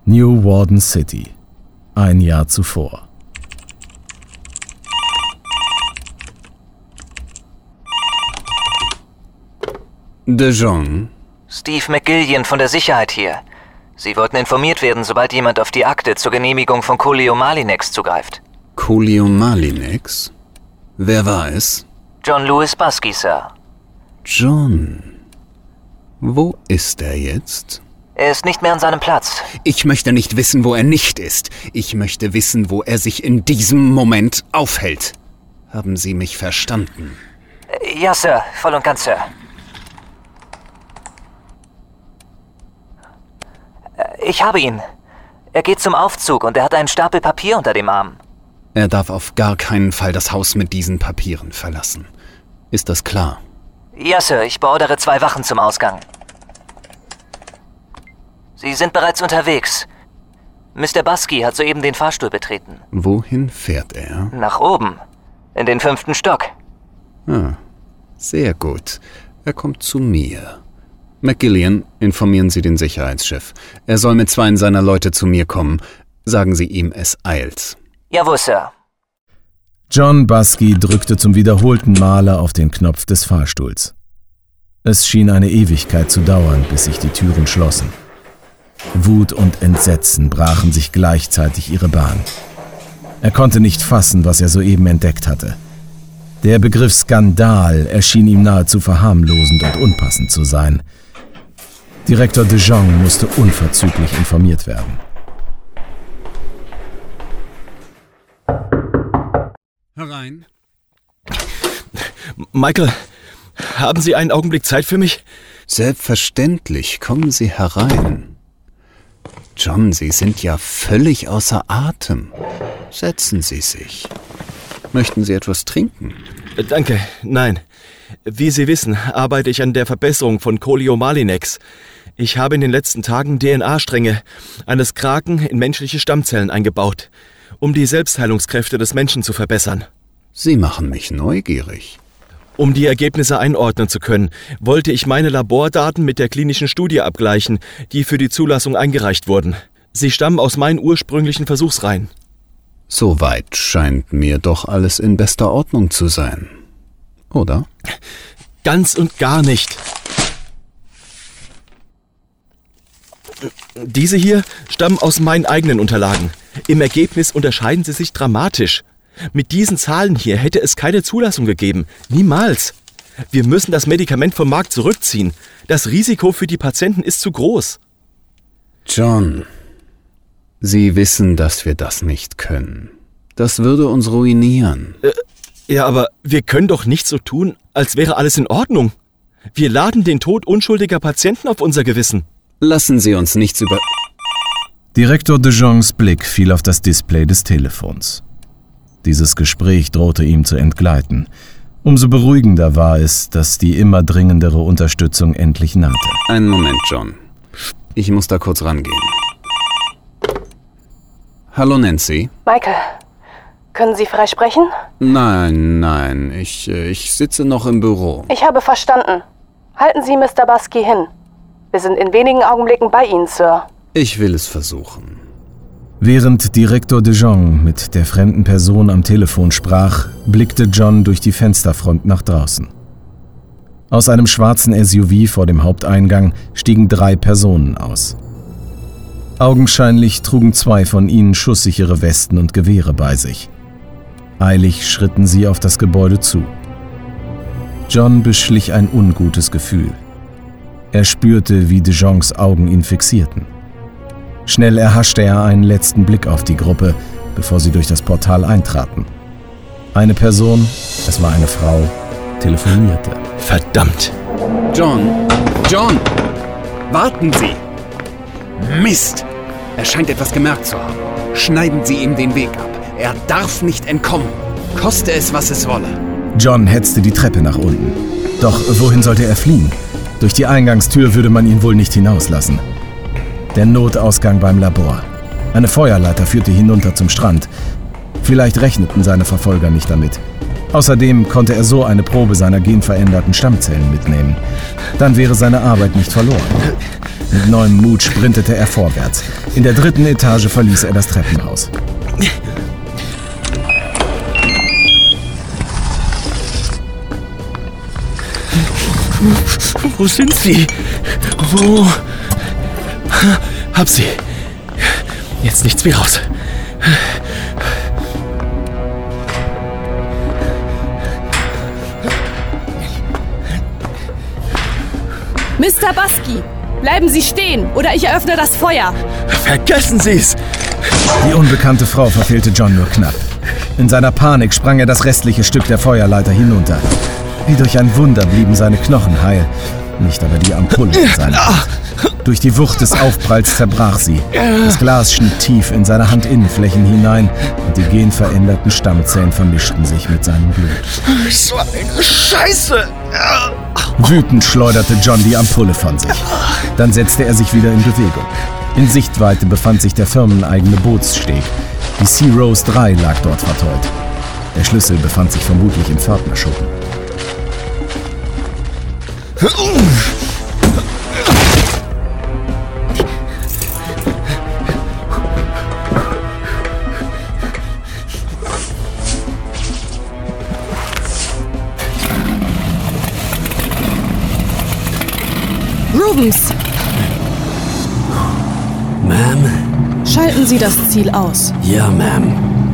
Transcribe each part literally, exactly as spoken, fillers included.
New Warden City, ein Jahr zuvor. De Jong? Steve McGillian von der Sicherheit hier. Sie wollten informiert werden, sobald jemand auf die Akte zur Genehmigung von Coolio Malinex zugreift. Coolio Malinex? Wer war es? John Lewis Busky, Sir. John. Wo ist er jetzt? Er ist nicht mehr an seinem Platz. Ich möchte nicht wissen, wo er nicht ist. Ich möchte wissen, wo er sich in diesem Moment aufhält. Haben Sie mich verstanden? Ja, Sir. Voll und ganz, Sir. Ich habe ihn. Er geht zum Aufzug und er hat einen Stapel Papier unter dem Arm. Er darf auf gar keinen Fall das Haus mit diesen Papieren verlassen. Ist das klar? Ja, Sir. Ich beordere zwei Wachen zum Ausgang. Sie sind bereits unterwegs. Mister Busky hat soeben den Fahrstuhl betreten. Wohin fährt er? Nach oben. In den fünften Stock. Ah, sehr gut. Er kommt zu mir. McGillian, informieren Sie den Sicherheitschef. Er soll mit zwei seiner Leute zu mir kommen. Sagen Sie ihm, es eilt. Jawohl, Sir. John Busky drückte zum wiederholten Male auf den Knopf des Fahrstuhls. Es schien eine Ewigkeit zu dauern, bis sich die Türen schlossen. Wut und Entsetzen brachen sich gleichzeitig ihre Bahn. Er konnte nicht fassen, was er soeben entdeckt hatte. Der Begriff Skandal erschien ihm nahezu verharmlosend und unpassend zu sein. Direktor De Jong musste unverzüglich informiert werden. Herein. Michael, haben Sie einen Augenblick Zeit für mich? Selbstverständlich, kommen Sie herein. John, Sie sind ja völlig außer Atem. Setzen Sie sich. Möchten Sie etwas trinken? Danke, nein. Wie Sie wissen, arbeite ich an der Verbesserung von Coolio Malinex. Ich habe in den letzten Tagen D N A-Stränge eines Kraken in menschliche Stammzellen eingebaut, um die Selbstheilungskräfte des Menschen zu verbessern. Sie machen mich neugierig. Um die Ergebnisse einordnen zu können, wollte ich meine Labordaten mit der klinischen Studie abgleichen, die für die Zulassung eingereicht wurden. Sie stammen aus meinen ursprünglichen Versuchsreihen. Soweit scheint mir doch alles in bester Ordnung zu sein. Oder? Ganz und gar nicht. Diese hier stammen aus meinen eigenen Unterlagen. Im Ergebnis unterscheiden sie sich dramatisch. Mit diesen Zahlen hier hätte es keine Zulassung gegeben. Niemals. Wir müssen das Medikament vom Markt zurückziehen. Das Risiko für die Patienten ist zu groß. John, Sie wissen, dass wir das nicht können. Das würde uns ruinieren. Äh, ja, aber wir können doch nicht so tun, als wäre alles in Ordnung. Wir laden den Tod unschuldiger Patienten auf unser Gewissen. Lassen Sie uns nichts über... Direktor De Jongs Blick fiel auf das Display des Telefons. Dieses Gespräch drohte ihm zu entgleiten. Umso beruhigender war es, dass die immer dringendere Unterstützung endlich nahte. Einen Moment, John. Ich muss da kurz rangehen. Hallo, Nancy. Michael, können Sie frei sprechen? Nein, nein, ich, ich sitze noch im Büro. Ich habe verstanden. Halten Sie Mister Busky hin. Wir sind in wenigen Augenblicken bei Ihnen, Sir. Ich will es versuchen. Während Direktor De Jong mit der fremden Person am Telefon sprach, blickte John durch die Fensterfront nach draußen. Aus einem schwarzen S U V vor dem Haupteingang stiegen drei Personen aus. Augenscheinlich trugen zwei von ihnen schusssichere Westen und Gewehre bei sich. Eilig schritten sie auf das Gebäude zu. John beschlich ein ungutes Gefühl. Er spürte, wie De Jongs Augen ihn fixierten. Schnell erhaschte er einen letzten Blick auf die Gruppe, bevor sie durch das Portal eintraten. Eine Person, es war eine Frau, telefonierte. Verdammt! John! John! Warten Sie! Mist! Er scheint etwas gemerkt zu haben. Schneiden Sie ihm den Weg ab. Er darf nicht entkommen. Koste es, was es wolle. John hetzte die Treppe nach unten. Doch wohin sollte er fliehen? Durch die Eingangstür würde man ihn wohl nicht hinauslassen. Der Notausgang beim Labor. Eine Feuerleiter führte hinunter zum Strand. Vielleicht rechneten seine Verfolger nicht damit. Außerdem konnte er so eine Probe seiner genveränderten Stammzellen mitnehmen. Dann wäre seine Arbeit nicht verloren. Mit neuem Mut sprintete er vorwärts. In der dritten Etage verließ er das Treppenhaus. Wo sind Sie? Wo? Hab sie. Jetzt nichts wie raus. Mister Busky, bleiben Sie stehen oder ich eröffne das Feuer. Vergessen Sie's! Die unbekannte Frau verfehlte John nur knapp. In seiner Panik sprang er das restliche Stück der Feuerleiter hinunter. Wie durch ein Wunder blieben seine Knochen heil, nicht aber die Ampulle in seinem Hand. Durch die Wucht des Aufpralls zerbrach sie. Das Glas schnitt tief in seine Handinnenflächen hinein und die genveränderten Stammzellen vermischten sich mit seinem Blut. So eine Scheiße! Wütend schleuderte John die Ampulle von sich. Dann setzte er sich wieder in Bewegung. In Sichtweite befand sich der firmeneigene Bootssteg. Die Sea Rose drei lag dort verteut. Der Schlüssel befand sich vermutlich im Pförtnerschuppen. Rubens, Ma'am? schalten Sie das Ziel aus. Ja, Ma'am.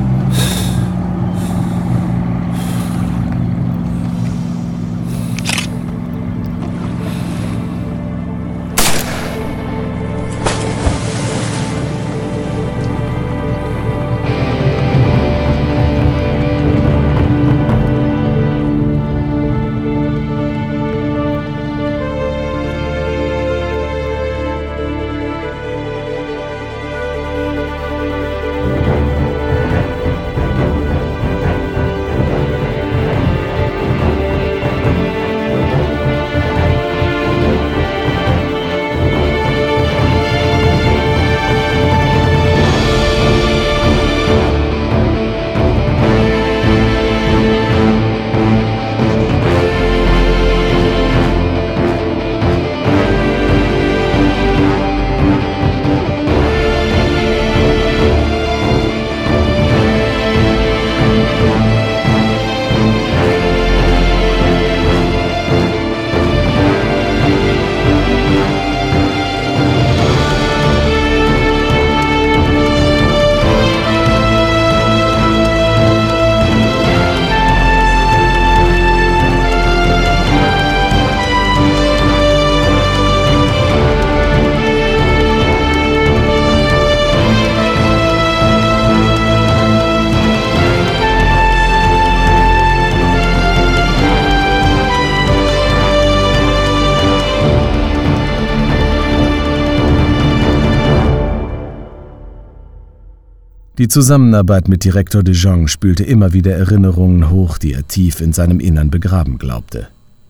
Die Zusammenarbeit mit Direktor de Jong spülte immer wieder Erinnerungen hoch, die er tief in seinem Innern begraben glaubte.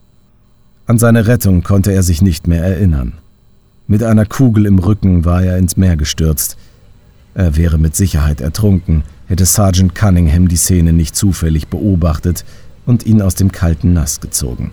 An seine Rettung konnte er sich nicht mehr erinnern. Mit einer Kugel im Rücken war er ins Meer gestürzt. Er wäre mit Sicherheit ertrunken, hätte Sergeant Cunningham die Szene nicht zufällig beobachtet und ihn aus dem kalten Nass gezogen.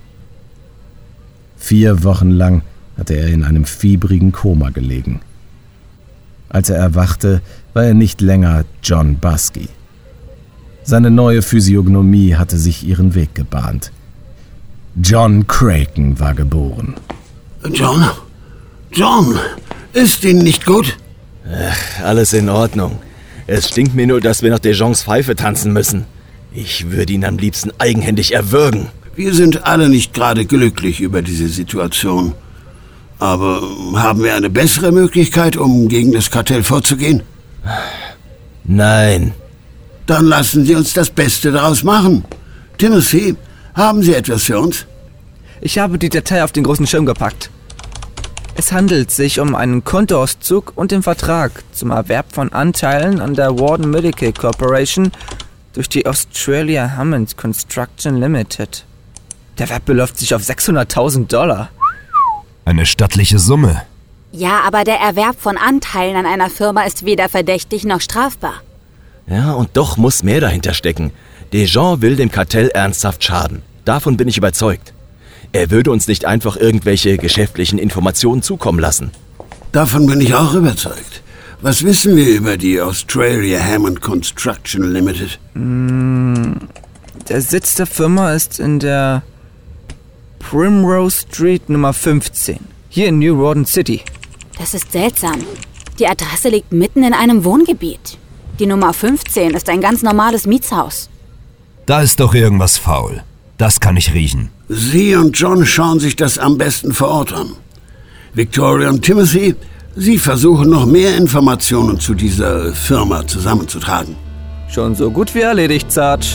Vier Wochen lang hatte er in einem fiebrigen Koma gelegen. Als er erwachte, war er nicht länger John Busky. Seine neue Physiognomie hatte sich ihren Weg gebahnt. John Kraken war geboren. John? John, ist Ihnen nicht gut? Ach, alles in Ordnung. Es stinkt mir nur, dass wir nach de Jongs Pfeife tanzen müssen. Ich würde ihn am liebsten eigenhändig erwürgen. Wir sind alle nicht gerade glücklich über diese Situation. Aber haben wir eine bessere Möglichkeit, um gegen das Kartell vorzugehen? Nein. Dann lassen Sie uns das Beste daraus machen. Timothy, haben Sie etwas für uns? Ich habe die Datei auf den großen Schirm gepackt. Es handelt sich um einen Kontoauszug und den Vertrag zum Erwerb von Anteilen an der Warden Medical Corporation durch die Australia Hammond Construction Limited. Der Wert beläuft sich auf sechshunderttausend Dollar. Eine stattliche Summe. Ja, aber der Erwerb von Anteilen an einer Firma ist weder verdächtig noch strafbar. Ja, und doch muss mehr dahinter stecken. De Jong will dem Kartell ernsthaft schaden. Davon bin ich überzeugt. Er würde uns nicht einfach irgendwelche geschäftlichen Informationen zukommen lassen. Davon bin ich auch überzeugt. Was wissen wir über die Australia Hammond Construction Limited? Der Sitz der Firma ist in der Primrose Street Nummer fünfzehn, hier in New Rawdon City. Das ist seltsam. Die Adresse liegt mitten in einem Wohngebiet. Die Nummer fünfzehn ist ein ganz normales Mietshaus. Da ist doch irgendwas faul. Das kann ich riechen. Sie und John schauen sich das am besten vor Ort an. Victoria und Timothy, Sie versuchen noch mehr Informationen zu dieser Firma zusammenzutragen. Schon so gut wie erledigt, Sarge.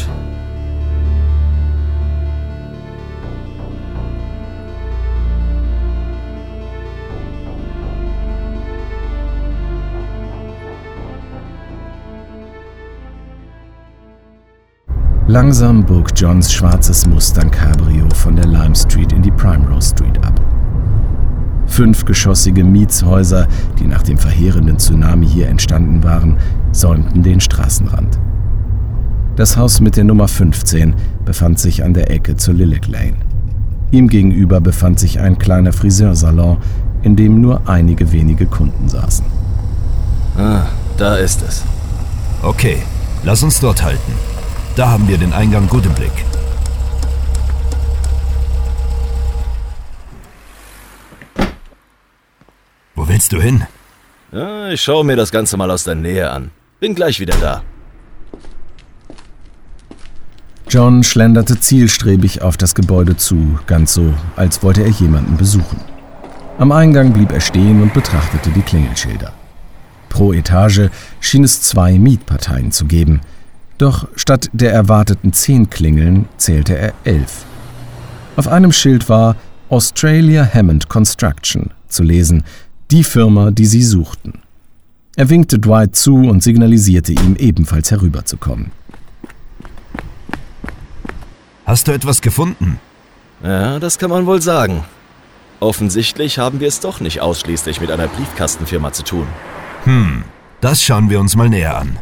Langsam bog Johns schwarzes Mustang Cabrio von der Lime Street in die Primrose Street ab. Fünfgeschossige Mietshäuser, die nach dem verheerenden Tsunami hier entstanden waren, säumten den Straßenrand. Das Haus mit der Nummer fünfzehn befand sich an der Ecke zur Lilac Lane. Ihm gegenüber befand sich ein kleiner Friseursalon, in dem nur einige wenige Kunden saßen. Ah, da ist es. Okay, lass uns dort halten. Da haben wir den Eingang gut im Blick. Wo willst du hin? Ja, ich schaue mir das Ganze mal aus der Nähe an. Bin gleich wieder da. John schlenderte zielstrebig auf das Gebäude zu, ganz so, als wollte er jemanden besuchen. Am Eingang blieb er stehen und betrachtete die Klingelschilder. Pro Etage schien es zwei Mietparteien zu geben. Doch statt der erwarteten zehn Klingeln zählte er elf. Auf einem Schild war Australia Hammond Construction zu lesen, die Firma, die sie suchten. Er winkte Dwight zu und signalisierte ihm, ebenfalls herüberzukommen. Hast du etwas gefunden? Ja, das kann man wohl sagen. Offensichtlich haben wir es doch nicht ausschließlich mit einer Briefkastenfirma zu tun. Hm, das schauen wir uns mal näher an.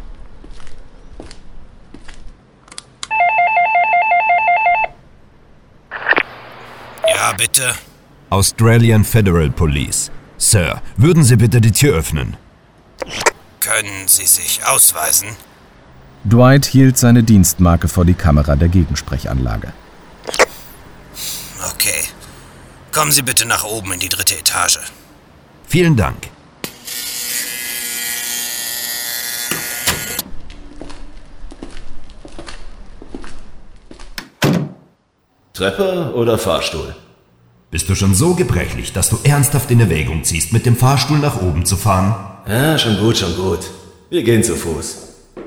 Ja, bitte. Australian Federal Police. Sir, würden Sie bitte die Tür öffnen? Können Sie sich ausweisen? Dwight hielt seine Dienstmarke vor die Kamera der Gegensprechanlage. Okay. Kommen Sie bitte nach oben in die dritte Etage. Vielen Dank. Treppe oder Fahrstuhl? Bist du schon so gebrechlich, dass du ernsthaft in Erwägung ziehst, mit dem Fahrstuhl nach oben zu fahren? Ja, schon gut, schon gut. Wir gehen zu Fuß.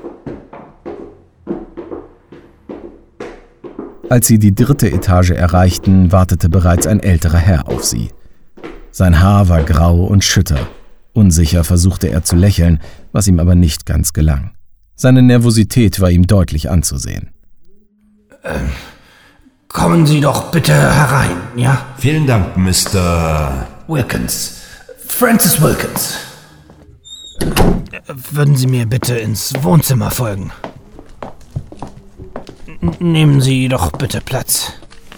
Als sie die dritte Etage erreichten, wartete bereits ein älterer Herr auf sie. Sein Haar war grau und schütter. Unsicher versuchte er zu lächeln, was ihm aber nicht ganz gelang. Seine Nervosität war ihm deutlich anzusehen. Ähm, kommen Sie doch bitte herein, ja? Vielen Dank, Mister Wilkins. Francis Wilkins. Würden Sie mir bitte ins Wohnzimmer folgen? N- nehmen Sie doch bitte Platz.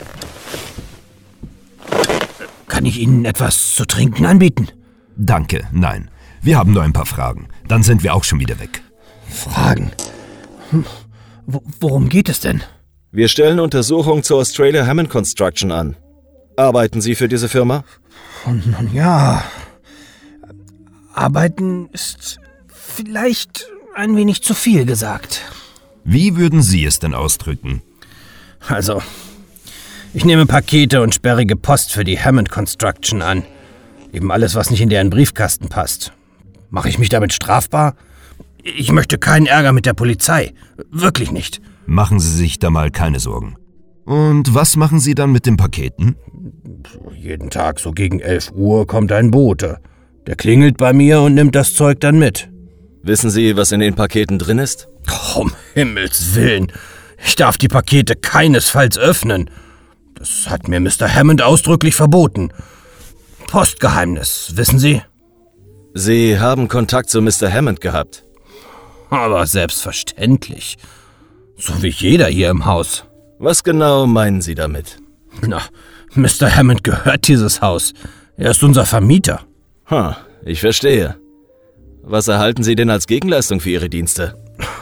Kann ich Ihnen etwas zu trinken anbieten? Danke, nein. Wir haben nur ein paar Fragen. Dann sind wir auch schon wieder weg. Fragen? Hm. W- worum geht es denn? Wir stellen Untersuchungen zur Australia Hammond Construction an. Arbeiten Sie für diese Firma? Nun ja. Arbeiten ist vielleicht ein wenig zu viel gesagt. Wie würden Sie es denn ausdrücken? Also, ich nehme Pakete und sperrige Post für die Hammond Construction an. Eben alles, was nicht in deren Briefkasten passt. Mache ich mich damit strafbar? Ich möchte keinen Ärger mit der Polizei. Wirklich nicht. Machen Sie sich da mal keine Sorgen. Und was machen Sie dann mit den Paketen? Jeden Tag so gegen elf Uhr kommt ein Bote. Der klingelt bei mir und nimmt das Zeug dann mit. Wissen Sie, was in den Paketen drin ist? Oh, um Himmels Willen. Ich darf die Pakete keinesfalls öffnen. Das hat mir Mister Hammond ausdrücklich verboten. Postgeheimnis, wissen Sie? Sie haben Kontakt zu Mister Hammond gehabt. Aber selbstverständlich. So wie jeder hier im Haus. Was genau meinen Sie damit? Na, Mister Hammond gehört dieses Haus. Er ist unser Vermieter. Ha, ich verstehe. Was erhalten Sie denn als Gegenleistung für Ihre Dienste?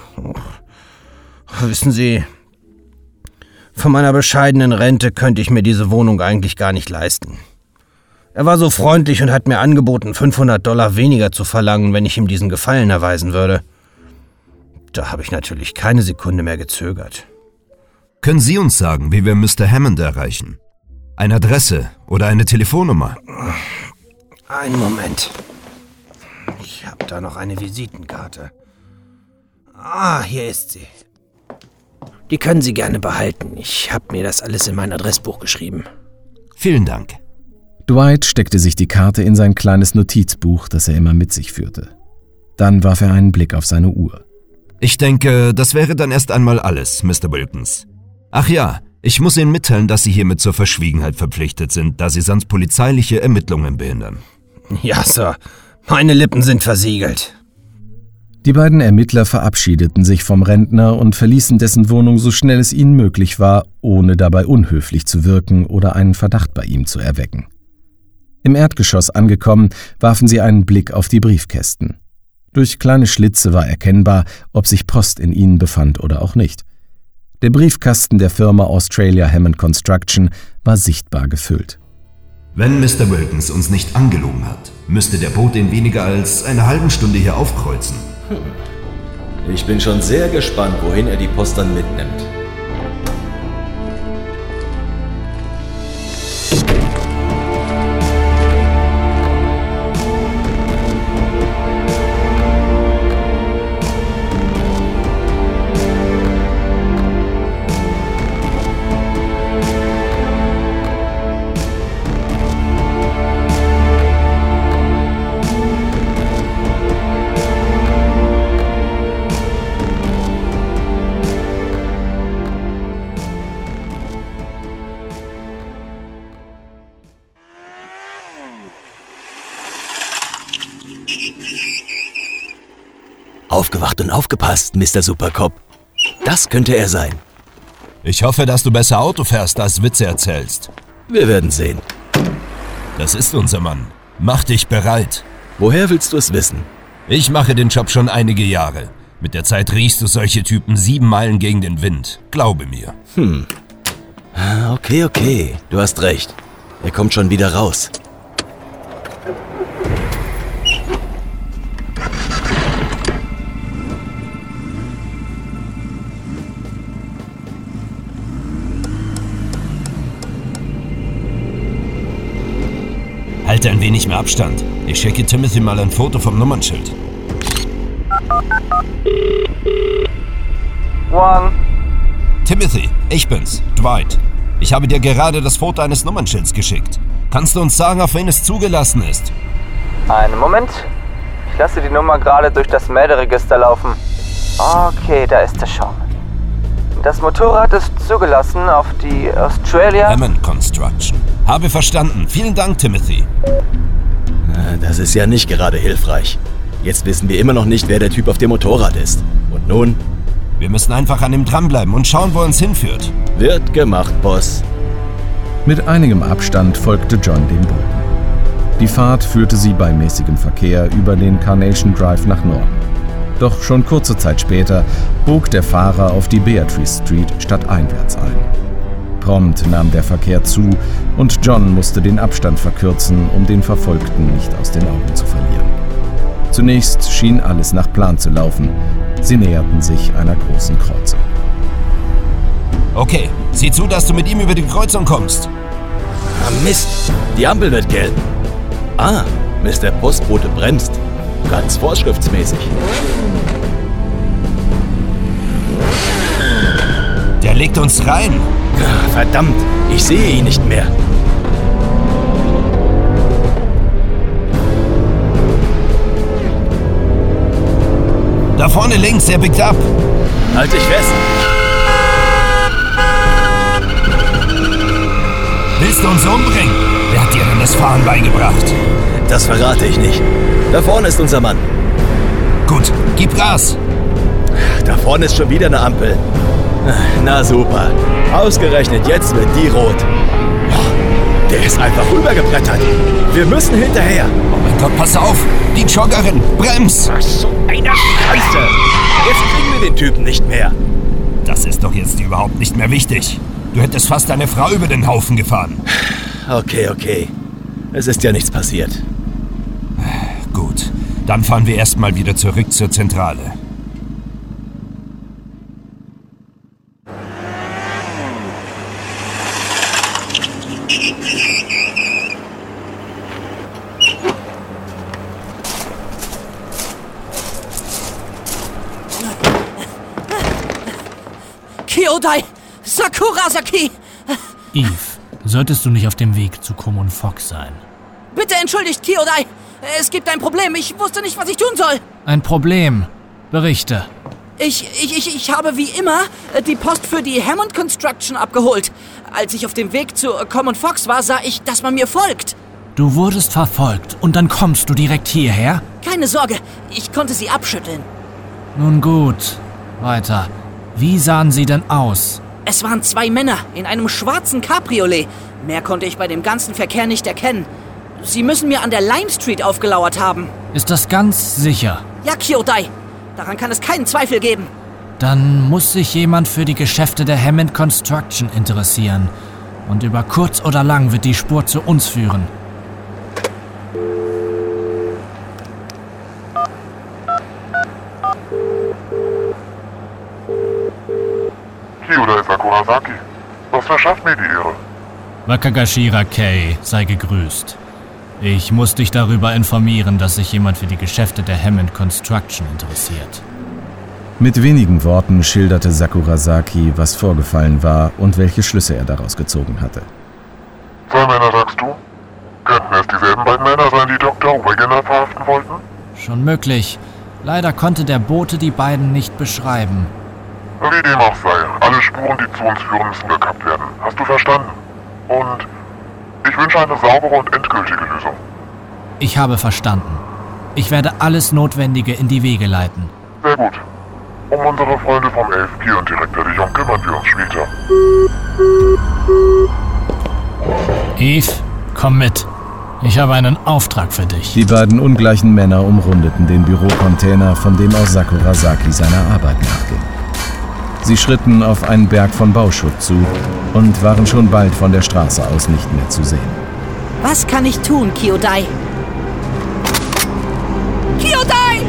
Wissen Sie, von meiner bescheidenen Rente könnte ich mir diese Wohnung eigentlich gar nicht leisten. Er war so freundlich und hat mir angeboten, fünfhundert Dollar weniger zu verlangen, wenn ich ihm diesen Gefallen erweisen würde. Da habe ich natürlich keine Sekunde mehr gezögert. Können Sie uns sagen, wie wir Mister Hammond erreichen? Eine Adresse oder eine Telefonnummer? Einen Moment. Ich habe da noch eine Visitenkarte. Ah, hier ist sie. Die können Sie gerne behalten. Ich habe mir das alles in mein Adressbuch geschrieben. Vielen Dank. Dwight steckte sich die Karte in sein kleines Notizbuch, das er immer mit sich führte. Dann warf er einen Blick auf seine Uhr. Ich denke, das wäre dann erst einmal alles, Mister Wilkins. Ach ja, ich muss Ihnen mitteilen, dass Sie hiermit zur Verschwiegenheit verpflichtet sind, da Sie sonst polizeiliche Ermittlungen behindern. Ja, Sir. Meine Lippen sind versiegelt. Die beiden Ermittler verabschiedeten sich vom Rentner und verließen dessen Wohnung so schnell es ihnen möglich war, ohne dabei unhöflich zu wirken oder einen Verdacht bei ihm zu erwecken. Im Erdgeschoss angekommen, warfen sie einen Blick auf die Briefkästen. Durch kleine Schlitze war erkennbar, ob sich Post in ihnen befand oder auch nicht. Der Briefkasten der Firma Australia Hammond Construction war sichtbar gefüllt. Wenn Mister Wilkins uns nicht angelogen hat, müsste der Bote in weniger als einer halben Stunde hier aufkreuzen. Hm. Ich bin schon sehr gespannt, wohin er die Post dann mitnimmt. Aufgewacht und aufgepasst, Mister Supercop. Das könnte er sein. Ich hoffe, dass du besser Auto fährst, als Witze erzählst. Wir werden sehen. Das ist unser Mann. Mach dich bereit. Woher willst du es wissen? Ich mache den Job schon einige Jahre. Mit der Zeit riechst du solche Typen sieben Meilen gegen den Wind. Glaube mir. Hm. Okay, okay. Du hast recht. Er kommt schon wieder raus. Halte ein wenig mehr Abstand. Ich schicke Timothy mal ein Foto vom Nummernschild. One. Timothy, ich bin's, Dwight. Ich habe dir gerade das Foto eines Nummernschilds geschickt. Kannst du uns sagen, auf wen es zugelassen ist? Einen Moment. Ich lasse die Nummer gerade durch das Melderegister laufen. Okay, da ist es schon. Das Motorrad ist zugelassen auf die Australia Hammond Construction. Habe verstanden. Vielen Dank, Timothy. Das ist ja nicht gerade hilfreich. Jetzt wissen wir immer noch nicht, wer der Typ auf dem Motorrad ist. Und nun? Wir müssen einfach an ihm dranbleiben und schauen, wo er uns hinführt. Wird gemacht, Boss. Mit einigem Abstand folgte John dem Boten. Die Fahrt führte sie bei mäßigem Verkehr über den Carnation Drive nach Norden. Doch schon kurze Zeit später bog der Fahrer auf die Beatrice Street stadteinwärts ein. Prompt nahm der Verkehr zu und John musste den Abstand verkürzen, um den Verfolgten nicht aus den Augen zu verlieren. Zunächst schien alles nach Plan zu laufen. Sie näherten sich einer großen Kreuzung. Okay, sieh zu, dass du mit ihm über die Kreuzung kommst. Ah, Mist, die Ampel wird gelb. Ah, Mister Postbote bremst. Ganz vorschriftsmäßig. Der legt uns rein. Verdammt, ich sehe ihn nicht mehr. Da vorne links, er biegt ab. Halt dich fest. Willst du uns umbringen? Wer hat dir denn das Fahren beigebracht? Das verrate ich nicht. Da vorne ist unser Mann. Gut, gib Gas. Da vorne ist schon wieder eine Ampel. Na super. Ausgerechnet jetzt wird die rot. Der ist einfach rübergebrettert. Wir müssen hinterher. Oh mein Gott, pass auf! Die Joggerin! Brems! Ach, so eine Scheiße! Jetzt kriegen wir den Typen nicht mehr. Das ist doch jetzt überhaupt nicht mehr wichtig. Du hättest fast deine Frau über den Haufen gefahren. Okay, okay. Es ist ja nichts passiert. Gut, dann fahren wir erstmal wieder zurück zur Zentrale. Kyodai! Sakurasaki! Eve, solltest du nicht auf dem Weg zu Common Fox sein? Bitte entschuldigt, Kyodai! Es gibt ein Problem. Ich wusste nicht, was ich tun soll. Ein Problem? Berichte. Ich, ich, ich, ich habe wie immer die Post für die Hammond Construction abgeholt. Als ich auf dem Weg zu Common Fox war, sah ich, dass man mir folgt. Du wurdest verfolgt und dann kommst du direkt hierher? Keine Sorge, ich konnte sie abschütteln. Nun gut, weiter. Wie sahen sie denn aus? Es waren zwei Männer in einem schwarzen Cabriolet. Mehr konnte ich bei dem ganzen Verkehr nicht erkennen. Sie müssen mir an der Lime Street aufgelauert haben. Ist das ganz sicher? Ja, Kyodai. Daran kann es keinen Zweifel geben. Dann muss sich jemand für die Geschäfte der Hammond Construction interessieren. Und über kurz oder lang wird die Spur zu uns führen. Kyodai Sakurasaki. Was verschafft mir die Ehre? Wakagashira Kei, sei gegrüßt. Ich muss dich darüber informieren, dass sich jemand für die Geschäfte der Hammond Construction interessiert. Mit wenigen Worten schilderte Sakurasaki, was vorgefallen war und welche Schlüsse er daraus gezogen hatte. Zwei Männer, sagst du? Könnten es dieselben beiden Männer sein, die Doktor Wegener verhaften wollten? Schon möglich. Leider konnte der Bote die beiden nicht beschreiben. Wie dem auch sei, alle Spuren, die zu uns führen, müssen gekappt werden. Hast du verstanden? Und ich wünsche eine saubere und endgültige Lösung. Ich habe verstanden. Ich werde alles Notwendige in die Wege leiten. Sehr gut. Um unsere Freunde vom A F P und Direktor de Jong kümmern wir uns später. Eve, komm mit. Ich habe einen Auftrag für dich. Die beiden ungleichen Männer umrundeten den Bürocontainer, von dem aus Sakurasaki seiner Arbeit nachging. Sie schritten auf einen Berg von Bauschutt zu und waren schon bald von der Straße aus nicht mehr zu sehen. Was kann ich tun, Kyodai? Kyodai!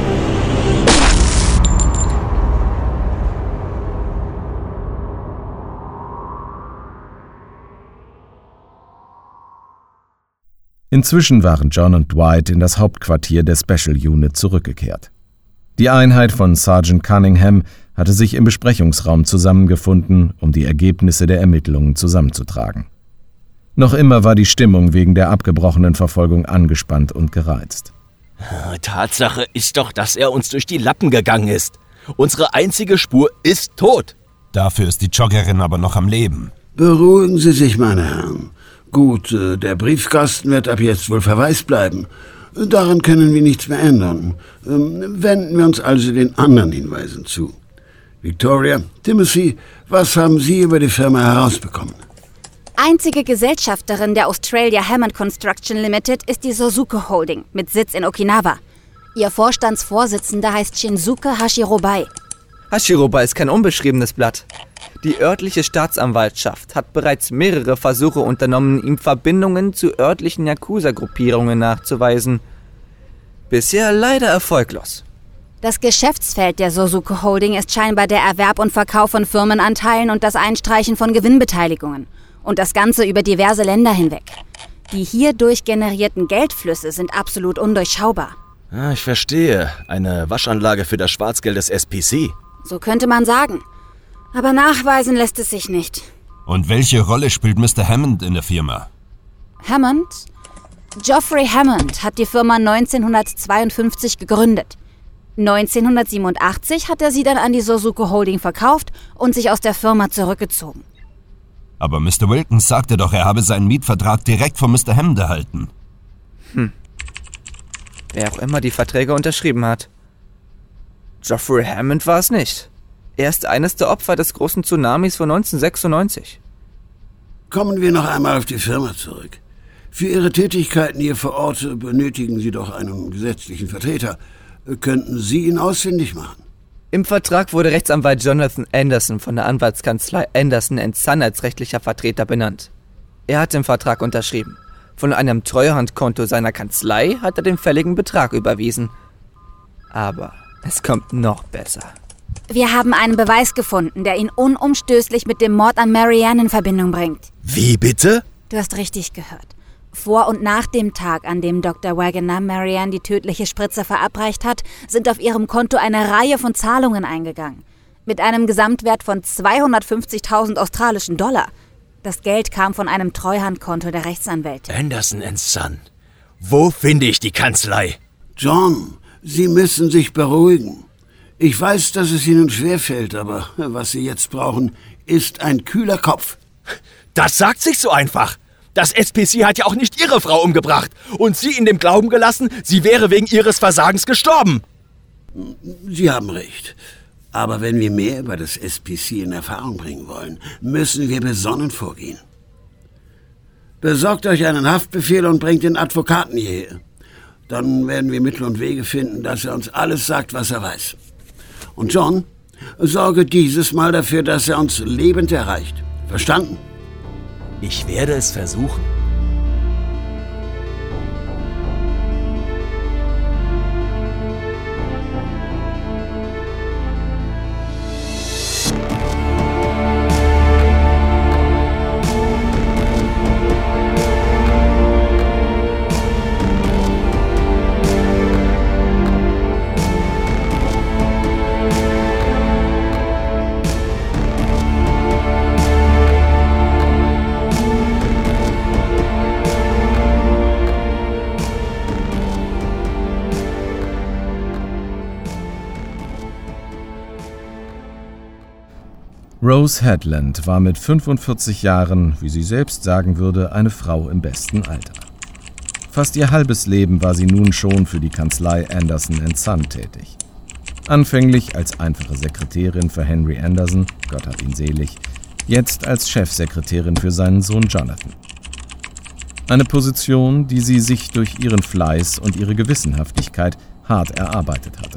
Inzwischen waren John und Dwight in das Hauptquartier der Special Unit zurückgekehrt. Die Einheit von Sergeant Cunningham hatte sich im Besprechungsraum zusammengefunden, um die Ergebnisse der Ermittlungen zusammenzutragen. Noch immer war die Stimmung wegen der abgebrochenen Verfolgung angespannt und gereizt. Tatsache ist doch, dass er uns durch die Lappen gegangen ist. Unsere einzige Spur ist tot. Dafür ist die Joggerin aber noch am Leben. Beruhigen Sie sich, meine Herren. Gut, der Briefkasten wird ab jetzt wohl verwaist bleiben. Daran können wir nichts mehr ändern. Wenden wir uns also den anderen Hinweisen zu. Victoria, Timothy, was haben Sie über die Firma herausbekommen? Einzige Gesellschafterin der Australia Hammond Construction Limited ist die Sosuke Holding mit Sitz in Okinawa. Ihr Vorstandsvorsitzender heißt Shinsuke Hashirobai. Hashirobai ist kein unbeschriebenes Blatt. Die örtliche Staatsanwaltschaft hat bereits mehrere Versuche unternommen, ihm Verbindungen zu örtlichen Yakuza-Gruppierungen nachzuweisen. Bisher leider erfolglos. Das Geschäftsfeld der Sosuke Holding ist scheinbar der Erwerb und Verkauf von Firmenanteilen und das Einstreichen von Gewinnbeteiligungen. Und das Ganze über diverse Länder hinweg. Die hierdurch generierten Geldflüsse sind absolut undurchschaubar. Ah, ich verstehe. Eine Waschanlage für das Schwarzgeld des S P C. So könnte man sagen. Aber nachweisen lässt es sich nicht. Und welche Rolle spielt Mister Hammond in der Firma? Hammond? Geoffrey Hammond hat die Firma neunzehnhundertzweiundfünfzig gegründet. neunzehnhundertsiebenundachtzig hat er sie dann an die Sosuke Holding verkauft und sich aus der Firma zurückgezogen. Aber Mister Wilkins sagte doch, er habe seinen Mietvertrag direkt von Mister Hammond erhalten. Hm. Wer auch immer die Verträge unterschrieben hat. Geoffrey Hammond war es nicht. Er ist eines der Opfer des großen Tsunamis von neunzehnhundertsechsundneunzig. Kommen wir noch einmal auf die Firma zurück. Für Ihre Tätigkeiten hier vor Ort benötigen Sie doch einen gesetzlichen Vertreter. Könnten Sie ihn ausfindig machen? Im Vertrag wurde Rechtsanwalt Jonathan Anderson von der Anwaltskanzlei Anderson and Son als rechtlicher Vertreter benannt. Er hat den Vertrag unterschrieben. Von einem Treuhandkonto seiner Kanzlei hat er den fälligen Betrag überwiesen. Aber es kommt noch besser. Wir haben einen Beweis gefunden, der ihn unumstößlich mit dem Mord an Marianne in Verbindung bringt. Wie bitte? Du hast richtig gehört. Vor und nach dem Tag, an dem Doktor Wagoner Marianne die tödliche Spritze verabreicht hat, sind auf ihrem Konto eine Reihe von Zahlungen eingegangen. Mit einem Gesamtwert von zweihundertfünfzigtausend australischen Dollar. Das Geld kam von einem Treuhandkonto der Rechtsanwälte. Anderson and Son. Wo finde ich die Kanzlei? John, Sie müssen sich beruhigen. Ich weiß, dass es Ihnen schwerfällt, aber was Sie jetzt brauchen, ist ein kühler Kopf. Das sagt sich so einfach. Das S P C hat ja auch nicht Ihre Frau umgebracht und Sie in dem Glauben gelassen, sie wäre wegen Ihres Versagens gestorben. Sie haben recht. Aber wenn wir mehr über das S P C in Erfahrung bringen wollen, müssen wir besonnen vorgehen. Besorgt euch einen Haftbefehl und bringt den Advokaten hierher. Dann werden wir Mittel und Wege finden, dass er uns alles sagt, was er weiß. Und John, sorge dieses Mal dafür, dass er uns lebend erreicht. Verstanden? Ich werde es versuchen. Rose Headland war mit fünfundvierzig Jahren, wie sie selbst sagen würde, eine Frau im besten Alter. Fast ihr halbes Leben war sie nun schon für die Kanzlei Anderson and Son tätig. Anfänglich als einfache Sekretärin für Henry Anderson, Gott hab ihn selig, jetzt als Chefsekretärin für seinen Sohn Jonathan. Eine Position, die sie sich durch ihren Fleiß und ihre Gewissenhaftigkeit hart erarbeitet hatte.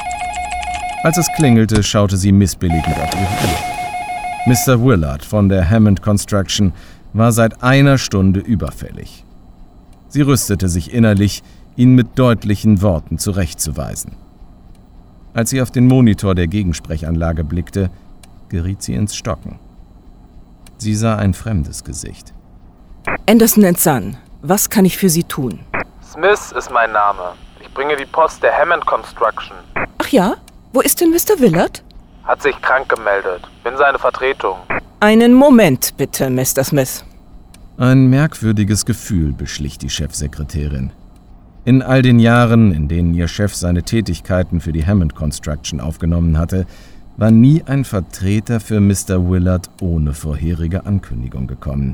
Als es klingelte, schaute sie missbilligend auf ihre Uhr. Mister Willard von der Hammond Construction war seit einer Stunde überfällig. Sie rüstete sich innerlich, ihn mit deutlichen Worten zurechtzuweisen. Als sie auf den Monitor der Gegensprechanlage blickte, geriet sie ins Stocken. Sie sah ein fremdes Gesicht. Anderson and Son, was kann ich für Sie tun? Smith ist mein Name. Ich bringe die Post der Hammond Construction. Ach ja? Wo ist denn Mister Willard? Hat sich krank gemeldet. Bin seine Vertretung. Einen Moment bitte, Mister Smith. Ein merkwürdiges Gefühl beschlich die Chefsekretärin. In all den Jahren, in denen ihr Chef seine Tätigkeiten für die Hammond Construction aufgenommen hatte, war nie ein Vertreter für Mister Willard ohne vorherige Ankündigung gekommen.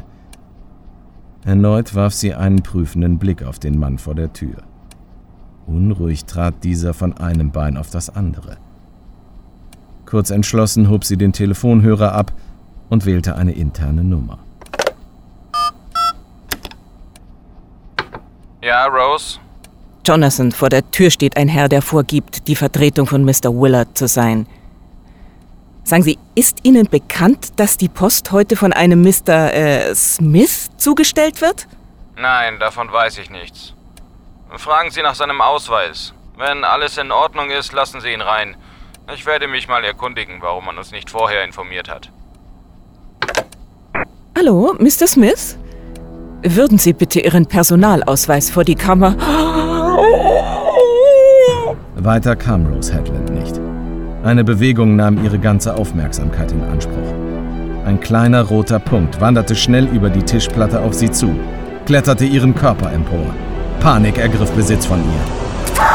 Erneut warf sie einen prüfenden Blick auf den Mann vor der Tür. Unruhig trat dieser von einem Bein auf das andere. Kurz entschlossen hob sie den Telefonhörer ab und wählte eine interne Nummer. Ja, Rose? Jonathan, vor der Tür steht ein Herr, der vorgibt, die Vertretung von Mister Willard zu sein. Sagen Sie, ist Ihnen bekannt, dass die Post heute von einem Mister Äh, Smith zugestellt wird? Nein, davon weiß ich nichts. Fragen Sie nach seinem Ausweis. Wenn alles in Ordnung ist, lassen Sie ihn rein. Ich werde mich mal erkundigen, warum man uns nicht vorher informiert hat. Hallo, Mister Smith? Würden Sie bitte Ihren Personalausweis vor die Kammer... Weiter kam Rose Headland nicht. Eine Bewegung nahm ihre ganze Aufmerksamkeit in Anspruch. Ein kleiner roter Punkt wanderte schnell über die Tischplatte auf sie zu, kletterte ihren Körper empor. Panik ergriff Besitz von ihr.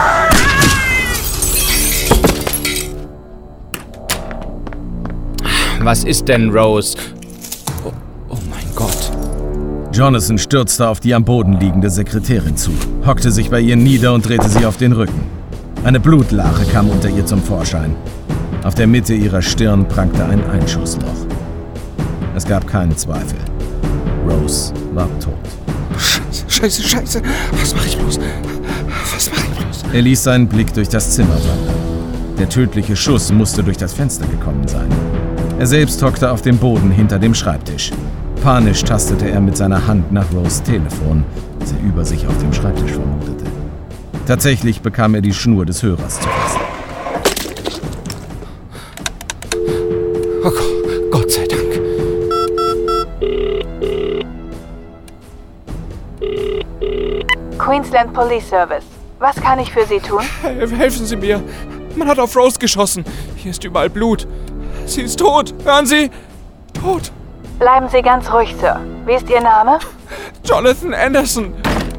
Was ist denn, Rose? Oh, oh mein Gott. Jonathan stürzte auf die am Boden liegende Sekretärin zu, hockte sich bei ihr nieder und drehte sie auf den Rücken. Eine Blutlache kam unter ihr zum Vorschein. Auf der Mitte ihrer Stirn prangte ein Einschussloch. Es gab keinen Zweifel. Rose war tot. scheiße, scheiße. Was mache ich bloß? Was mache ich bloß? Er ließ seinen Blick durch das Zimmer wandern. Der tödliche Schuss musste durch das Fenster gekommen sein. Er selbst hockte auf dem Boden hinter dem Schreibtisch. Panisch tastete er mit seiner Hand nach Rose' Telefon, das er über sich auf dem Schreibtisch vermutete. Tatsächlich bekam er die Schnur des Hörers zu fassen. Oh Gott, Gott sei Dank. Queensland Police Service. Was kann ich für Sie tun? Helfen Sie mir. Man hat auf Rose geschossen. Hier ist überall Blut. Sie ist tot. Hören Sie? Tot. Bleiben Sie ganz ruhig, Sir. Wie ist Ihr Name? Jonathan Anderson.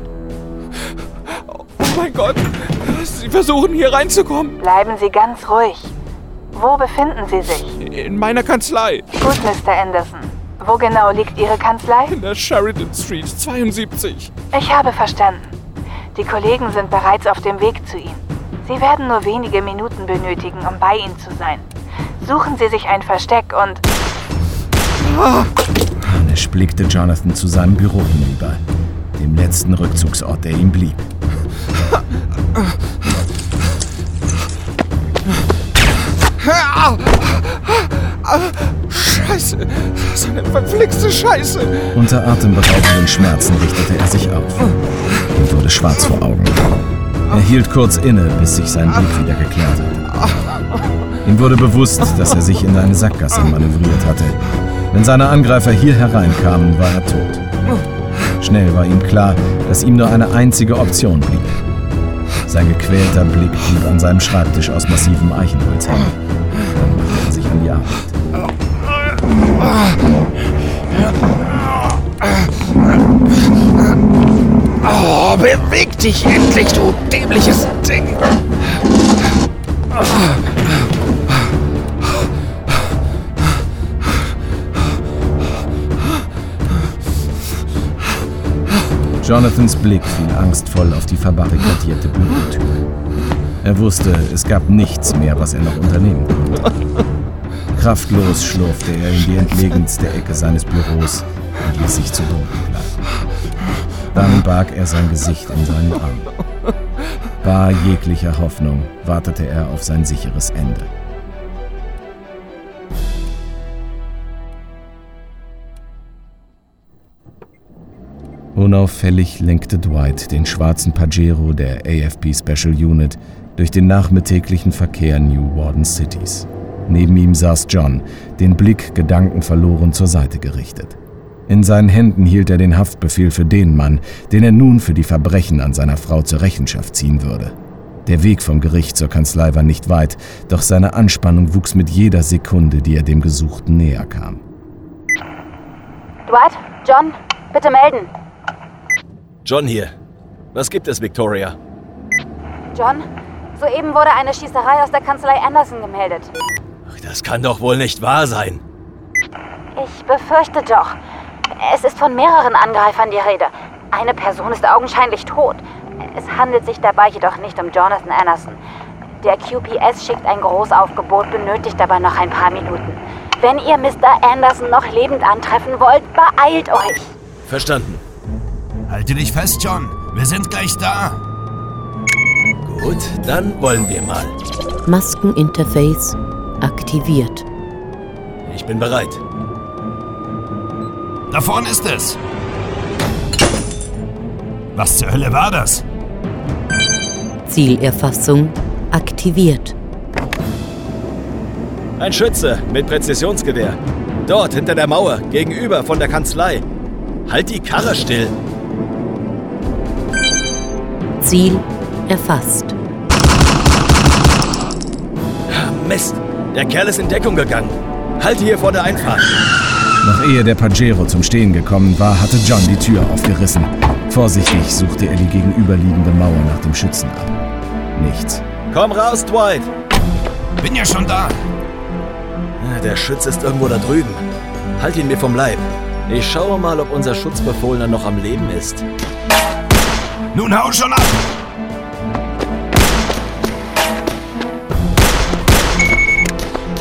Oh mein Gott. Sie versuchen hier reinzukommen. Bleiben Sie ganz ruhig. Wo befinden Sie sich? In meiner Kanzlei. Gut, Mister Anderson. Wo genau liegt Ihre Kanzlei? In der Sheridan Street zweiundsiebzig. Ich habe verstanden. Die Kollegen sind bereits auf dem Weg zu Ihnen. Sie werden nur wenige Minuten benötigen, um bei Ihnen zu sein. Suchen Sie sich ein Versteck und... Panisch blickte Jonathan zu seinem Büro hinüber, dem letzten Rückzugsort, der ihm blieb. Scheiße, so eine verflixte Scheiße. Unter atemberaubenden Schmerzen richtete er sich auf und wurde schwarz vor Augen. Er hielt kurz inne, bis sich sein Blick wieder geklärt hatte. Ihm wurde bewusst, dass er sich in eine Sackgasse manövriert hatte. Wenn seine Angreifer hier hereinkamen, war er tot. Schnell war ihm klar, dass ihm nur eine einzige Option blieb. Sein gequälter Blick blieb an seinem Schreibtisch aus massivem Eichenholz hängen. Dann machte er sich an die Arbeit. Oh, beweg dich endlich, du dämliches Ding! Jonathans Blick fiel angstvoll auf die verbarrikadierte Bürotür. Er wusste, es gab nichts mehr, was er noch unternehmen konnte. Kraftlos schlurfte er in die entlegenste Ecke seines Büros und ließ sich zu Boden gleiten. Dann barg er sein Gesicht in seinen Arm. Bar jeglicher Hoffnung wartete er auf sein sicheres Ende. Unauffällig lenkte Dwight den schwarzen Pajero der A F B Special Unit durch den nachmittäglichen Verkehr New Warden Citys. Neben ihm saß John, den Blick gedankenverloren zur Seite gerichtet. In seinen Händen hielt er den Haftbefehl für den Mann, den er nun für die Verbrechen an seiner Frau zur Rechenschaft ziehen würde. Der Weg vom Gericht zur Kanzlei war nicht weit, doch seine Anspannung wuchs mit jeder Sekunde, die er dem Gesuchten näher kam. Dwight, John, bitte melden. John hier. Was gibt es, Victoria? John, soeben wurde eine Schießerei aus der Kanzlei Anderson gemeldet. Ach, das kann doch wohl nicht wahr sein. Ich befürchte doch. Es ist von mehreren Angreifern die Rede. Eine Person ist augenscheinlich tot. Es handelt sich dabei jedoch nicht um Jonathan Anderson. Der Q P S schickt ein Großaufgebot, benötigt aber noch ein paar Minuten. Wenn ihr Mister Anderson noch lebend antreffen wollt, beeilt euch. Verstanden. Halte dich fest, John. Wir sind gleich da. Gut, dann wollen wir mal. Maskeninterface aktiviert. Ich bin bereit. Da vorne ist es. Was zur Hölle war das? Zielerfassung aktiviert. Ein Schütze mit Präzisionsgewehr. Dort hinter der Mauer, gegenüber von der Kanzlei. Halt die Karre still. Ziel erfasst. Mist, der Kerl ist in Deckung gegangen. Halte hier vor der Einfahrt. Noch ehe der Pajero zum Stehen gekommen war, hatte John die Tür aufgerissen. Vorsichtig suchte er die gegenüberliegende Mauer nach dem Schützen ab. Nichts. Komm raus, Dwight. Bin ja schon da. Der Schütze ist irgendwo da drüben. Halt ihn mir vom Leib. Ich schaue mal, ob unser Schutzbefohlener noch am Leben ist. Nun hau schon ab!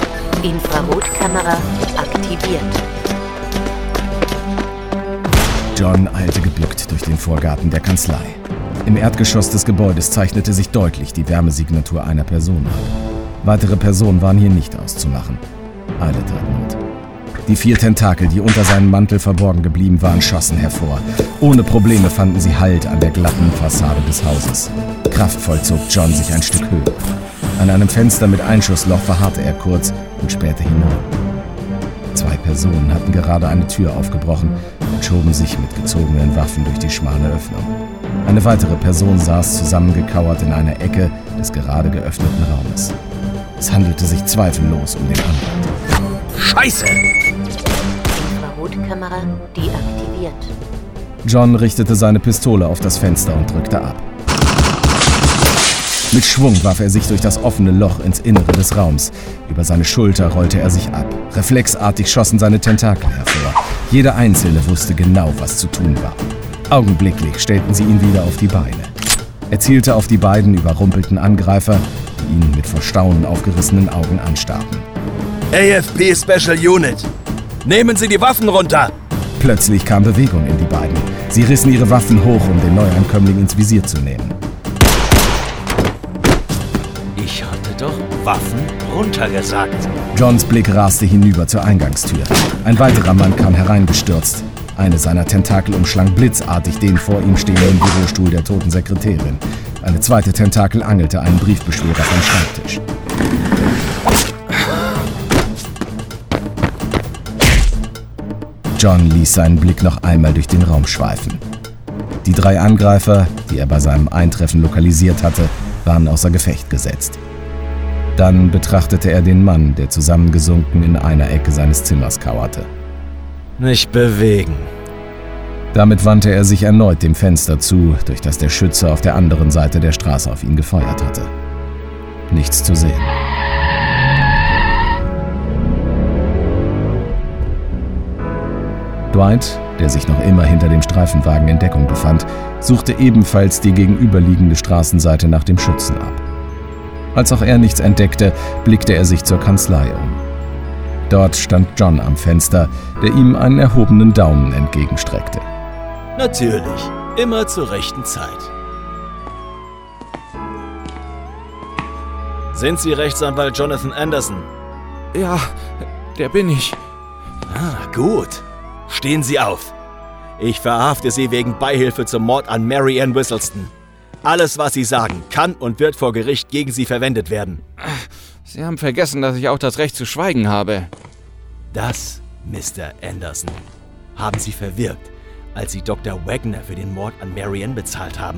Infrarotkamera aktiviert. John eilte gebückt durch den Vorgarten der Kanzlei. Im Erdgeschoss des Gebäudes zeichnete sich deutlich die Wärmesignatur einer Person ab. Weitere Personen waren hier nicht auszumachen. Eile tat Not. Die vier Tentakel, die unter seinem Mantel verborgen geblieben waren, schossen hervor. Ohne Probleme fanden sie Halt an der glatten Fassade des Hauses. Kraftvoll zog John sich ein Stück höher. An einem Fenster mit Einschussloch verharrte er kurz und spähte hinein. Zwei Personen hatten gerade eine Tür aufgebrochen und schoben sich mit gezogenen Waffen durch die schmale Öffnung. Eine weitere Person saß zusammengekauert in einer Ecke des gerade geöffneten Raumes. Es handelte sich zweifellos um den Anwalt. Scheiße! Infrarotkamera deaktiviert. John richtete seine Pistole auf das Fenster und drückte ab. Mit Schwung warf er sich durch das offene Loch ins Innere des Raums. Über seine Schulter rollte er sich ab. Reflexartig schossen seine Tentakel hervor. Jeder Einzelne wusste genau, was zu tun war. Augenblicklich stellten sie ihn wieder auf die Beine. Er zielte auf die beiden überrumpelten Angreifer, die ihn mit vor Staunen aufgerissenen Augen anstarrten. A F P Special Unit! Nehmen Sie die Waffen runter! Plötzlich kam Bewegung in die beiden. Sie rissen ihre Waffen hoch, um den Neuankömmling ins Visier zu nehmen. Ich hatte doch Waffen runtergesagt. Johns Blick raste hinüber zur Eingangstür. Ein weiterer Mann kam hereingestürzt. Eine seiner Tentakel umschlang blitzartig den vor ihm stehenden Bürostuhl der toten Sekretärin. Eine zweite Tentakel angelte einen Briefbeschwerer vom Schreibtisch. John ließ seinen Blick noch einmal durch den Raum schweifen. Die drei Angreifer, die er bei seinem Eintreffen lokalisiert hatte, waren außer Gefecht gesetzt. Dann betrachtete er den Mann, der zusammengesunken in einer Ecke seines Zimmers kauerte. Nicht bewegen. Damit wandte er sich erneut dem Fenster zu, durch das der Schütze auf der anderen Seite der Straße auf ihn gefeuert hatte. Nichts zu sehen. Dwight, der sich noch immer hinter dem Streifenwagen in Deckung befand, suchte ebenfalls die gegenüberliegende Straßenseite nach dem Schützen ab. Als auch er nichts entdeckte, blickte er sich zur Kanzlei um. Dort stand John am Fenster, der ihm einen erhobenen Daumen entgegenstreckte. Natürlich, immer zur rechten Zeit. Sind Sie Rechtsanwalt Jonathan Anderson? Ja, der bin ich. Ah, gut. Stehen Sie auf. Ich verhafte Sie wegen Beihilfe zum Mord an Mary Ann Whistleton. Alles, was Sie sagen, kann und wird vor Gericht gegen Sie verwendet werden. Sie haben vergessen, dass ich auch das Recht zu schweigen habe. Das, Mister Anderson, haben Sie verwirkt, als Sie Doktor Wagner für den Mord an Mary Ann bezahlt haben.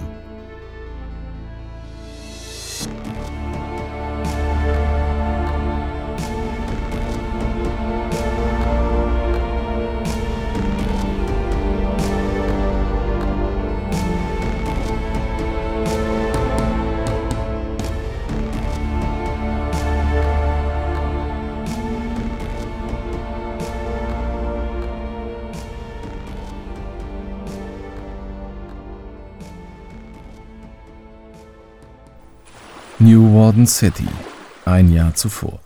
New Warden City, ein Jahr zuvor.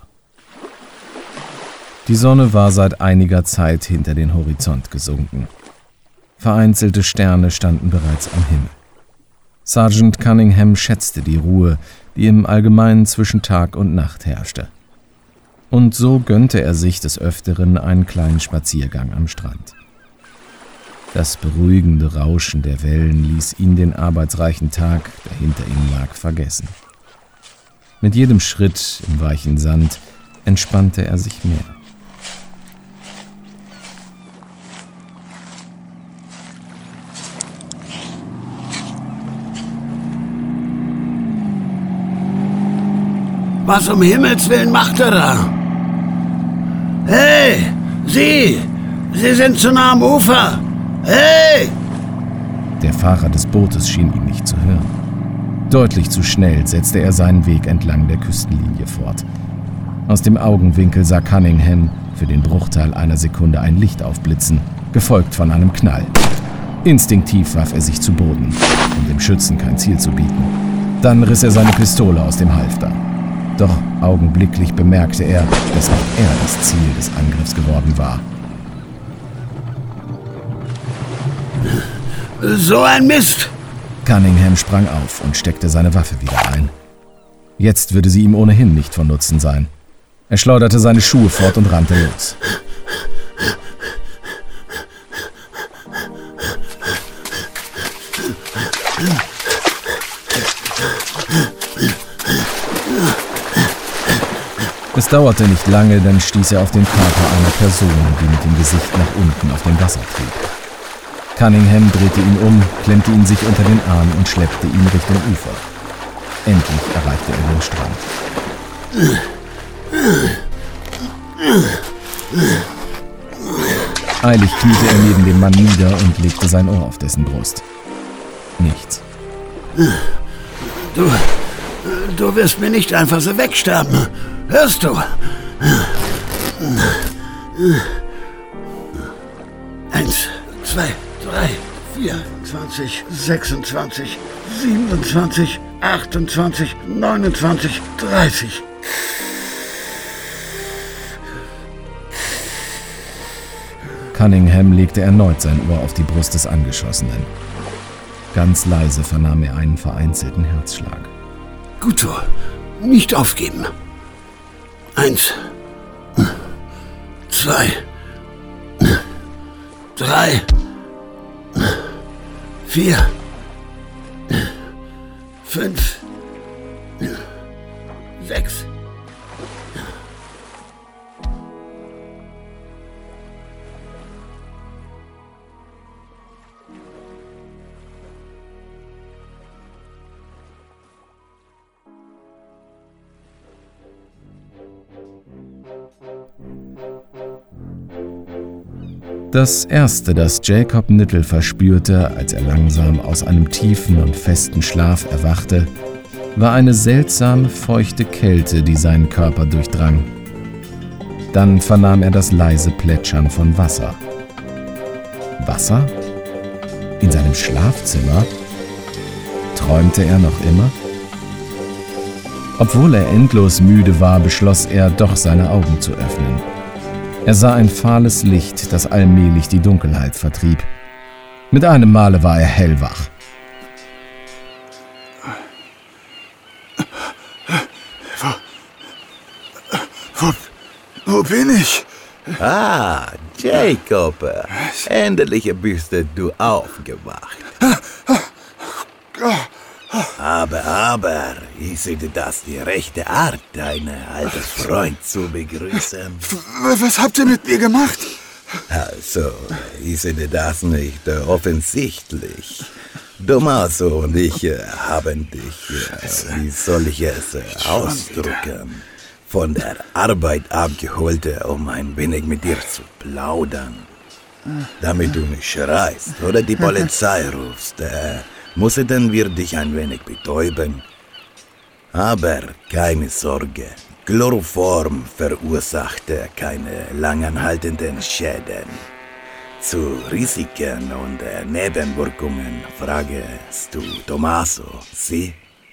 Die Sonne war seit einiger Zeit hinter den Horizont gesunken. Vereinzelte Sterne standen bereits am Himmel. Sergeant Cunningham schätzte die Ruhe, die im Allgemeinen zwischen Tag und Nacht herrschte. Und so gönnte er sich des Öfteren einen kleinen Spaziergang am Strand. Das beruhigende Rauschen der Wellen ließ ihn den arbeitsreichen Tag, der hinter ihm lag, vergessen. Mit jedem Schritt im weichen Sand entspannte er sich mehr. Was um Himmels Willen macht er da? Hey, Sie! Sie sind zu nah am Ufer! Hey! Der Fahrer des Bootes schien ihn nicht zu hören. Deutlich zu schnell setzte er seinen Weg entlang der Küstenlinie fort. Aus dem Augenwinkel sah Cunningham für den Bruchteil einer Sekunde ein Licht aufblitzen, gefolgt von einem Knall. Instinktiv warf er sich zu Boden, um dem Schützen kein Ziel zu bieten. Dann riss er seine Pistole aus dem Halfter. Doch augenblicklich bemerkte er, dass auch er das Ziel des Angriffs geworden war. So ein Mist! Cunningham sprang auf und steckte seine Waffe wieder ein. Jetzt würde sie ihm ohnehin nicht von Nutzen sein. Er schleuderte seine Schuhe fort und rannte los. Es dauerte nicht lange, dann stieß er auf den Körper einer Person, die mit dem Gesicht nach unten auf dem Wasser trieb. Cunningham drehte ihn um, klemmte ihn sich unter den Arm und schleppte ihn Richtung Ufer. Endlich erreichte er den Strand. Eilig kniete er neben dem Mann nieder und legte sein Ohr auf dessen Brust. Nichts. Du, du wirst mir nicht einfach so wegsterben. Hörst du? Eins, zwei, drei, vier, zwanzig, sechsundzwanzig, siebenundzwanzig, achtundzwanzig, neunundzwanzig, dreißig. Cunningham legte erneut sein Ohr auf die Brust des Angeschossenen. Ganz leise vernahm er einen vereinzelten Herzschlag. Gut so. Nicht aufgeben. Eins. Zwei. Drei. Vier. Fünf. Sechs. Das Erste, das Jacob Nittl verspürte, als er langsam aus einem tiefen und festen Schlaf erwachte, war eine seltsame, feuchte Kälte, die seinen Körper durchdrang. Dann vernahm er das leise Plätschern von Wasser. Wasser? In seinem Schlafzimmer? Träumte er noch immer? Obwohl er endlos müde war, beschloss er, doch seine Augen zu öffnen. Er sah ein fahles Licht, das allmählich die Dunkelheit vertrieb. Mit einem Male war er hellwach. Wo, wo, wo bin ich? Ah, Jacob. Endlich bist du aufgewacht. Aber, aber, ist das die rechte Art, deinen alten Freund zu begrüßen? Was habt ihr mit mir gemacht? Also, ist das nicht offensichtlich? Domaso und ich haben dich, wie soll ich es ausdrücken, von der Arbeit abgeholt, um ein wenig mit dir zu plaudern. Damit du nicht schreist oder die Polizei rufst, äh, mussten wir dich ein wenig betäuben. Aber keine Sorge, Chloroform verursachte keine langanhaltenden Schäden. Zu Risiken und Nebenwirkungen fragst du Domaso, sie?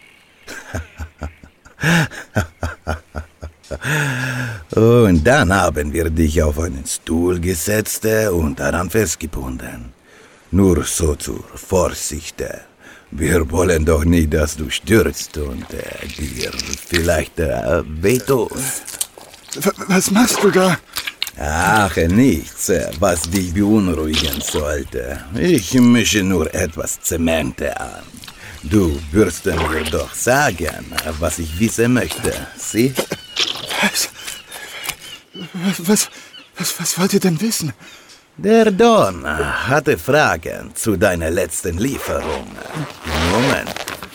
Und dann haben wir dich auf einen Stuhl gesetzt und daran festgebunden. Nur so zur Vorsicht. Wir wollen doch nicht, dass du stürzt und äh, dir vielleicht äh, wehtust. Was machst du da? Ach, nichts, was dich beunruhigen sollte. Ich mische nur etwas Zement an. Du wirst mir doch sagen, was ich wissen möchte, sieh? Was? Was, was, was wollt ihr denn wissen? Der Don hatte Fragen zu deiner letzten Lieferung. Moment.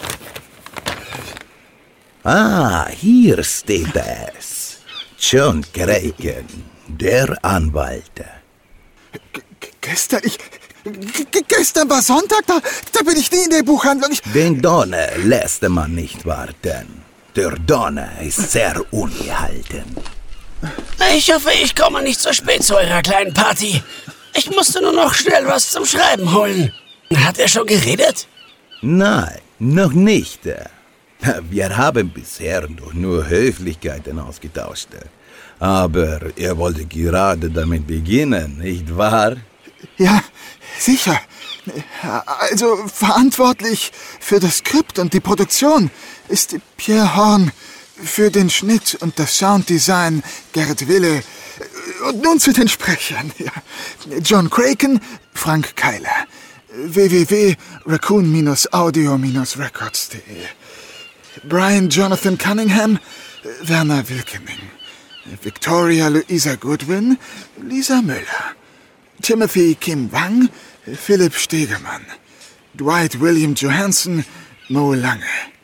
Ah, hier steht es. John Kraken, der Anwalt. G gestern, ich... G gestern war Sonntag, da, da bin ich nie in der Buchhandlung. Ich Den Don lässt man nicht warten. Der Don ist sehr ungehalten. Ich hoffe, ich komme nicht so spät zu eurer kleinen Party. Ich musste nur noch schnell was zum Schreiben holen. Hat er schon geredet? Nein, noch nicht. Wir haben bisher doch nur Höflichkeiten ausgetauscht. Aber er wollte gerade damit beginnen, nicht wahr? Ja, sicher. Also verantwortlich für das Skript und die Produktion ist Pierre Horn, für den Schnitt und das Sounddesign Gerrit Wille. Und nun zu den Sprechern. Ja. John Kraken, Frank Keiler. w w w punkt raccoon audio records punkt de. Brian Jonathan Cunningham, Werner Wilkening. Victoria Louisa Goodwin, Lisa Müller. Timothy Kim Wang, Philipp Stegemann. Dwight William Johansson, Mo Lange.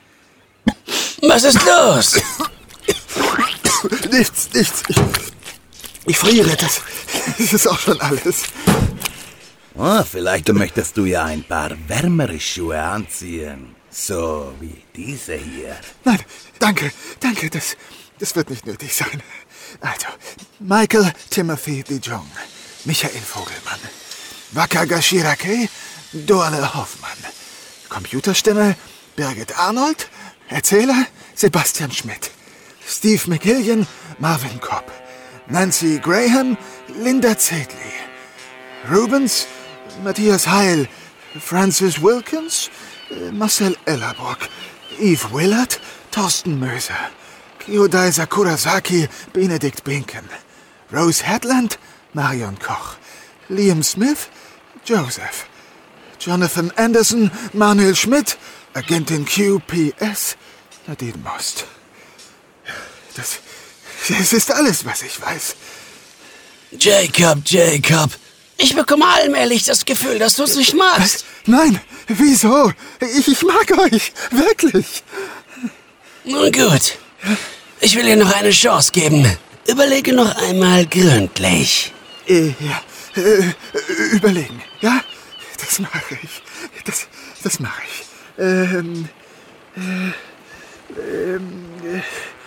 Was ist los? Nichts, nichts. Ich, ich friere, das, das ist auch schon alles. Oh, vielleicht möchtest du ja ein paar wärmere Schuhe anziehen. So wie diese hier. Nein, danke, danke, das, das wird nicht nötig sein. Also, Michael Timothy de Jong, Michael Vogelmann, Wakagashi Rakei, Dorle Hoffmann. Computerstimme, Birgit Arnold. Erzähler, Sebastian Schmidt. Steve McGillian, Marvin Kopp. Nancy Graham, Linda Zedley. Rubens, Matthias Heil. Francis Wilkins, Marcel Ellerbrock. Eve Willard, Thorsten Möser. Kyodai Sakurasaki, Benedikt Binken. Rose Hedland, Marion Koch. Liam Smith, Joseph. Jonathan Anderson, Manuel Schmidt, Agentin Q P S, Nadine Most. Das, das ist alles, was ich weiß. Jacob, Jacob, ich bekomme allmählich das Gefühl, dass du es nicht magst. Nein, wieso? Ich, ich mag euch, wirklich. Nun gut, ich will dir noch eine Chance geben. Überlege noch einmal gründlich. Äh, ja, äh, überlegen, ja? Das mache ich. Das, das mache ich. Ähm, äh, ähm, äh,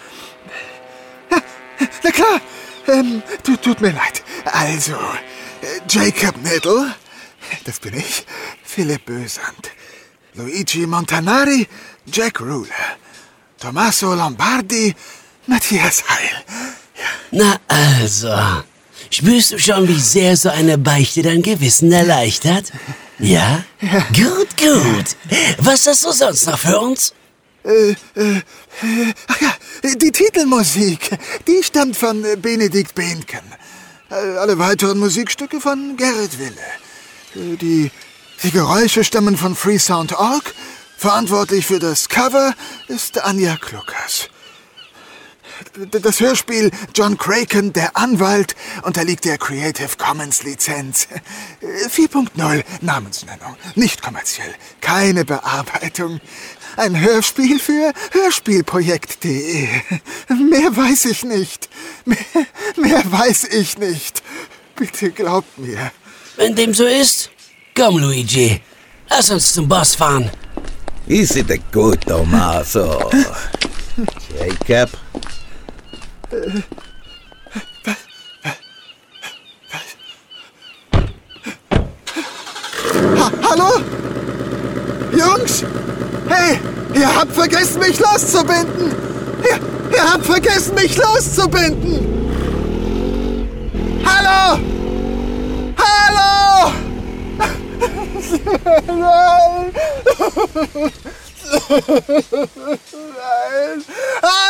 ja, na klar, ähm, tut, tut mir leid. Also, äh, Jacob Niddle, das bin ich, Philipp Bösand, Luigi Montanari, Jack Ruler, Tommaso Lombardi, Matthias Heil. Ja. Na also, spürst du schon, wie sehr so eine Beichte dein Gewissen erleichtert? Ja? Ja. Gut, gut. Was hast du sonst noch für uns? Äh, äh, ach ja, die Titelmusik, die stammt von Benedikt Behnken. Alle weiteren Musikstücke von Gerrit Wille. Die, die Geräusche stammen von Freesound Punkt org. Verantwortlich für das Cover ist Anja Kluckers. Das Hörspiel John Kraken, der Anwalt, unterliegt der Creative Commons Lizenz. vier Punkt null Namensnennung, nicht kommerziell, keine Bearbeitung. Ein Hörspiel für hörspielprojekt punkt de. Mehr weiß ich nicht. Mehr, mehr weiß ich nicht. Bitte glaubt mir. Wenn dem so ist, komm Luigi, lass uns zum Boss fahren. Ist es gut, Tommaso? Jacob? Äh, was? Was? Ha, hallo? Jungs? Hey, ihr habt vergessen, mich loszubinden! Ihr, ihr habt vergessen, mich loszubinden! Hallo! Hallo! Nein! Nein!